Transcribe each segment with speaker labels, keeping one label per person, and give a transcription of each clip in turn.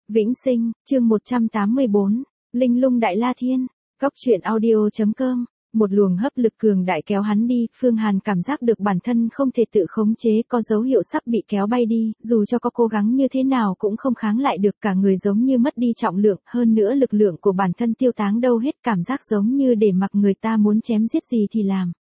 Speaker 1: Vĩnh Sinh, chương 184, Linh Lung Đại La Thiên, Góc truyện audio.com. Một luồng hấp lực cường đại kéo hắn đi, Phương Hàn cảm giác được bản thân không thể tự khống chế, có dấu hiệu sắp bị kéo bay đi, dù cho có cố gắng như thế nào cũng không kháng lại được, cả người giống như mất đi trọng lượng, hơn nữa lực lượng của bản thân tiêu tán đâu hết, cảm giác giống như để mặc người ta muốn chém giết gì thì làm.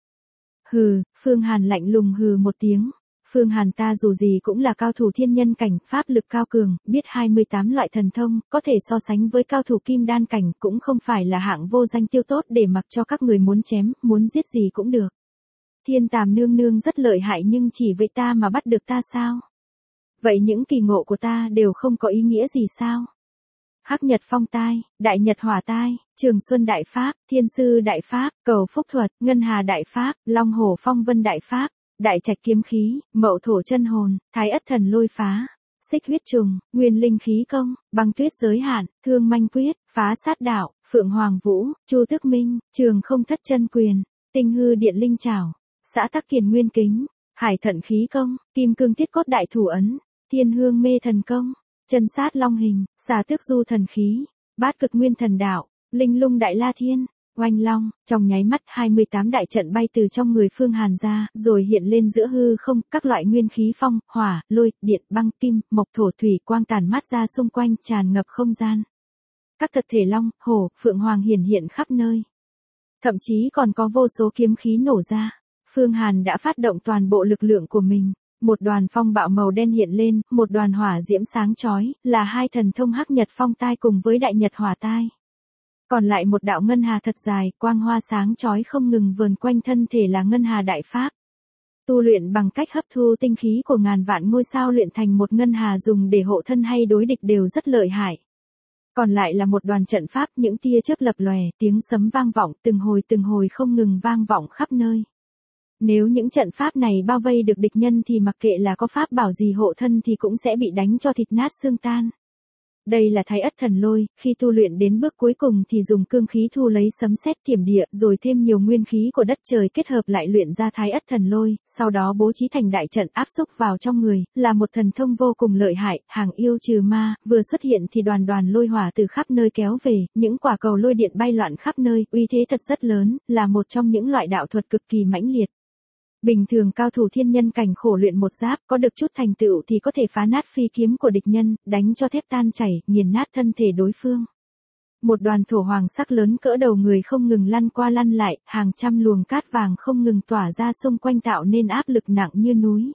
Speaker 1: Hừ, Phương Hàn lạnh lùng hừ một tiếng. Phương Hàn ta dù gì cũng là cao thủ thiên nhân cảnh, pháp lực cao cường, biết 28 loại thần thông, có thể so sánh với cao thủ kim đan cảnh, cũng không phải là hạng vô danh tiêu tốt để mặc cho các người muốn chém, muốn giết gì cũng được. Thiên Tàm nương nương rất lợi hại nhưng chỉ với ta mà bắt được ta sao? Vậy những kỳ ngộ của ta đều không có ý nghĩa gì sao? Hắc Nhật Phong Tai, Đại Nhật Hỏa Tai, Trường Xuân Đại Pháp, Thiên Sư Đại Pháp, Cầu Phúc Thuật, Ngân Hà Đại Pháp, Long Hổ Phong Vân Đại Pháp, Đại Trạch Kiếm Khí, Mậu Thổ Chân Hồn, Thái Ất Thần Lôi Phá, Xích Huyết Trùng, Nguyên Linh Khí Công, Băng Tuyết Giới Hạn, Thương Manh Quyết, Phá Sát Đạo, Phượng Hoàng Vũ, Chu Tức Minh, Trường Không Thất Chân Quyền, Tinh Hư Điện Linh Trảo, Xã Tắc Kiền Nguyên Kính, Hải Thận Khí Công, Kim Cương Thiết Cốt Đại Thủ Ấn, Thiên Hương Mê Thần Công, Chân Sát Long Hình, Xà Tước Du Thần Khí, Bát Cực Nguyên Thần Đạo, Linh Lung Đại La Thiên. Oanh long, trong nháy mắt 28 đại trận bay từ trong người Phương Hàn ra, rồi hiện lên giữa hư không, các loại nguyên khí phong, hỏa, lôi, điện, băng, kim, mộc, thổ, thủy quang tản mát ra xung quanh, tràn ngập không gian. Các thực thể long, hổ, phượng hoàng hiển hiện khắp nơi. Thậm chí còn có vô số kiếm khí nổ ra. Phương Hàn đã phát động toàn bộ lực lượng của mình. Một đoàn phong bạo màu đen hiện lên, một đoàn hỏa diễm sáng chói, là hai thần thông Hắc Nhật Phong Tai cùng với Đại Nhật Hỏa Tai. Còn lại một đạo ngân hà thật dài, quang hoa sáng chói không ngừng vờn quanh thân thể là ngân hà đại pháp. Tu luyện bằng cách hấp thu tinh khí của ngàn vạn ngôi sao luyện thành một ngân hà dùng để hộ thân hay đối địch đều rất lợi hại. Còn lại là một đoàn trận pháp, những tia chớp lập lòe, tiếng sấm vang vọng, từng hồi không ngừng vang vọng khắp nơi. Nếu những trận pháp này bao vây được địch nhân thì mặc kệ là có pháp bảo gì hộ thân thì cũng sẽ bị đánh cho thịt nát xương tan. Đây là Thái Ất Thần Lôi, khi tu luyện đến bước cuối cùng thì dùng cương khí thu lấy sấm sét thiểm địa, rồi thêm nhiều nguyên khí của đất trời kết hợp lại luyện ra Thái Ất Thần Lôi, sau đó bố trí thành đại trận áp xúc vào trong người, là một thần thông vô cùng lợi hại, hàng yêu trừ ma, vừa xuất hiện thì đoàn lôi hỏa từ khắp nơi kéo về, những quả cầu lôi điện bay loạn khắp nơi, uy thế thật rất lớn, là một trong những loại đạo thuật cực kỳ mãnh liệt. Bình thường cao thủ thiên nhân cảnh khổ luyện một giáp, có được chút thành tựu thì có thể phá nát phi kiếm của địch nhân, đánh cho thép tan chảy, nghiền nát thân thể đối phương. Một đoàn thổ hoàng sắc lớn cỡ đầu người không ngừng lăn qua lăn lại, hàng trăm luồng cát vàng không ngừng tỏa ra xung quanh tạo nên áp lực nặng như núi.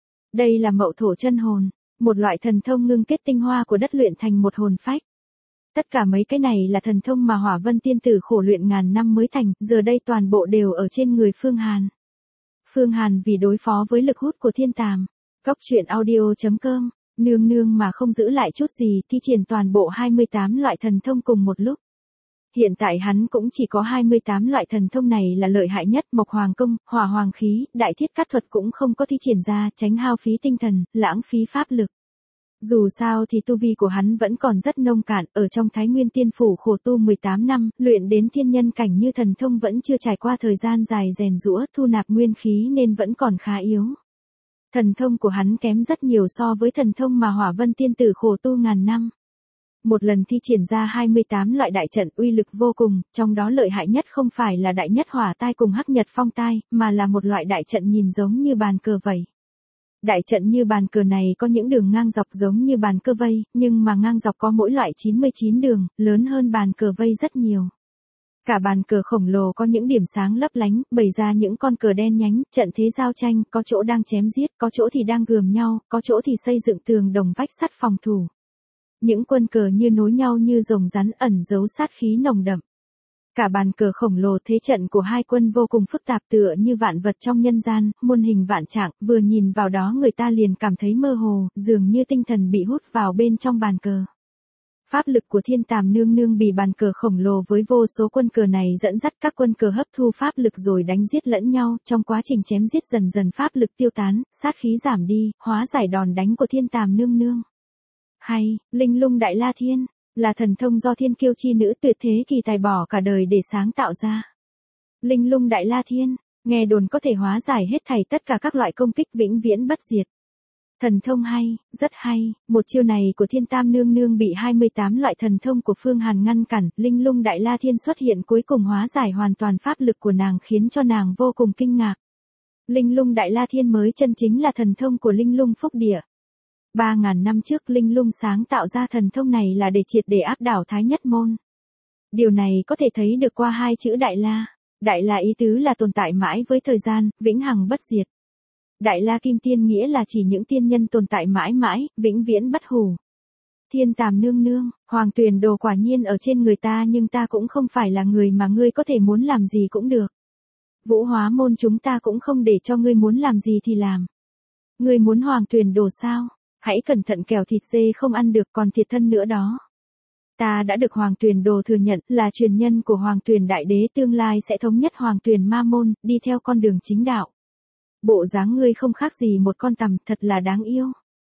Speaker 1: Đây là Mậu Thổ Chân Hồn, một loại thần thông ngưng kết tinh hoa của đất luyện thành một hồn phách. Tất cả mấy cái này là thần thông mà Hỏa Vân Tiên Tử khổ luyện ngàn năm mới thành, giờ đây toàn bộ đều ở trên người Phương Hàn. Phương Hàn vì đối phó với lực hút của thiên tàm, Góc truyện audio.com, nương nương mà không giữ lại chút gì thi triển toàn bộ 28 loại thần thông cùng một lúc. Hiện tại hắn cũng chỉ có 28 loại thần thông này là lợi hại nhất, Mộc Hoàng Công, Hỏa Hoàng Khí, Đại Thiết Cát Thuật cũng không có thi triển ra, tránh hao phí tinh thần, lãng phí pháp lực. Dù sao thì tu vi của hắn vẫn còn rất nông cạn, ở trong Thái Nguyên Tiên Phủ khổ tu 18 năm, luyện đến thiên nhân cảnh như thần thông vẫn chưa trải qua thời gian dài rèn giũa, thu nạp nguyên khí nên vẫn còn khá yếu. Thần thông của hắn kém rất nhiều so với thần thông mà Hỏa Vân Tiên Tử khổ tu ngàn năm. Một lần thi triển ra 28 loại đại trận uy lực vô cùng, trong đó lợi hại nhất không phải là Đại Nhất Hỏa Tai cùng Hắc Nhật Phong Tai, mà là một loại đại trận nhìn giống như bàn cờ vậy. Đại trận như bàn cờ này có những đường ngang dọc giống như bàn cờ vây, nhưng mà ngang dọc có mỗi loại 99 đường, lớn hơn bàn cờ vây rất nhiều. Cả bàn cờ khổng lồ có những điểm sáng lấp lánh, bày ra những con cờ đen nhánh, trận thế giao tranh, có chỗ đang chém giết, có chỗ thì đang gườm nhau, có chỗ thì xây dựng tường đồng vách sắt phòng thủ. Những quân cờ như nối nhau như rồng rắn ẩn giấu sát khí nồng đậm. Cả bàn cờ khổng lồ thế trận của hai quân vô cùng phức tạp tựa như vạn vật trong nhân gian, muôn hình vạn trạng, vừa nhìn vào đó người ta liền cảm thấy mơ hồ, dường như tinh thần bị hút vào bên trong bàn cờ. Pháp lực của thiên tàm nương nương bị bàn cờ khổng lồ với vô số quân cờ này dẫn dắt các quân cờ hấp thu pháp lực rồi đánh giết lẫn nhau, trong quá trình chém giết dần dần pháp lực tiêu tán, sát khí giảm đi, hóa giải đòn đánh của thiên tàm nương nương. Hay, Linh Lung Đại La Thiên là thần thông do thiên kiêu chi nữ tuyệt thế kỳ tài bỏ cả đời để sáng tạo ra. Linh Lung Đại La Thiên, nghe đồn có thể hóa giải hết thảy tất cả các loại công kích vĩnh viễn bất diệt. Thần thông hay, rất hay, một chiêu này của Thiên Tam nương nương bị 28 loại thần thông của Phương Hàn ngăn cản, Linh Lung Đại La Thiên xuất hiện cuối cùng hóa giải hoàn toàn pháp lực của nàng khiến cho nàng vô cùng kinh ngạc. Linh Lung Đại La Thiên mới chân chính là thần thông của Linh Lung Phúc Địa. 3.000 năm trước Linh Lung sáng tạo ra thần thông này là để triệt để áp đảo Thái Nhất Môn. Điều này có thể thấy được qua hai chữ Đại La. Đại La ý tứ là tồn tại mãi với thời gian, vĩnh hằng bất diệt. Đại La Kim Tiên nghĩa là chỉ những tiên nhân tồn tại mãi mãi, vĩnh viễn bất hủ. Thiên Tàm nương nương, Hoàng Tuyền Đồ quả nhiên ở trên người ta nhưng ta cũng không phải là người mà ngươi có thể muốn làm gì cũng được. Vũ Hóa Môn chúng ta cũng không để cho ngươi muốn làm gì thì làm. Ngươi muốn Hoàng Tuyền Đồ sao? Hãy cẩn thận kẻo thịt dê không ăn được còn thiệt thân nữa đó. Ta đã được Hoàng Tuyền Đồ thừa nhận là truyền nhân của Hoàng Tuyền Đại Đế tương lai sẽ thống nhất Hoàng Tuyền Ma Môn, đi theo con đường chính đạo. Bộ dáng ngươi không khác gì một con tằm, thật là đáng yêu.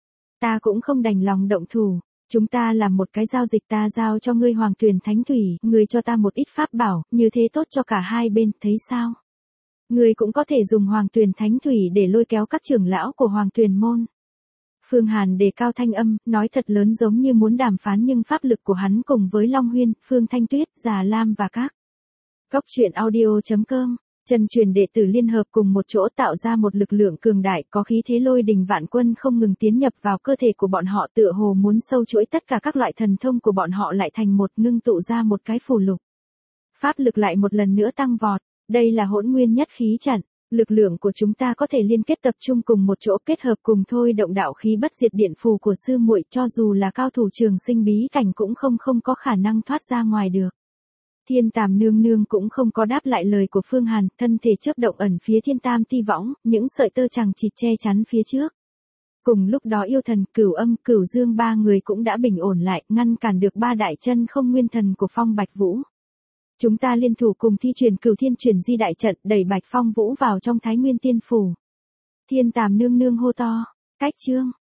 Speaker 1: Ta cũng không đành lòng động thủ, chúng ta làm một cái giao dịch, ta giao cho ngươi Hoàng Tuyền Thánh Thủy, ngươi cho ta một ít pháp bảo, như thế tốt cho cả hai bên, thấy sao? Ngươi cũng có thể dùng Hoàng Tuyền Thánh Thủy để lôi kéo các trưởng lão của Hoàng Tuyền Môn. Phương Hàn đề cao thanh âm, nói thật lớn giống như muốn đàm phán nhưng pháp lực của hắn cùng với Long Huyên, Phương Thanh Tuyết, Già Lam và các Cốc truyện audio.com, chân truyền đệ tử liên hợp cùng một chỗ tạo ra một lực lượng cường đại có khí thế lôi đình vạn quân không ngừng tiến nhập vào cơ thể của bọn họ tựa hồ muốn sâu chuỗi tất cả các loại thần thông của bọn họ lại thành một ngưng tụ ra một cái phù lục. Pháp lực lại một lần nữa tăng vọt, đây là hỗn nguyên nhất khí trận. Lực lượng của chúng ta có thể liên kết tập trung cùng một chỗ kết hợp cùng thôi động đạo khí bất diệt điện phù của sư muội cho dù là cao thủ trường sinh bí cảnh cũng không có khả năng thoát ra ngoài được. Thiên Tàm nương nương cũng không có đáp lại lời của Phương Hàn, thân thể chớp động ẩn phía Thiên Tam ti võng, những sợi tơ chằng chịt che chắn phía trước. Cùng lúc đó yêu thần, Cửu Âm, Cửu Dương ba người cũng đã bình ổn lại, ngăn cản được ba đại chân không nguyên thần của Phong Bạch Vũ. Chúng ta liên thủ cùng thi triển Cửu Thiên Chuyển Di đại trận, đẩy Bạch Phong Vũ vào trong Thái Nguyên Tiên phủ. Thiên Tàm nương nương hô to, cách chương.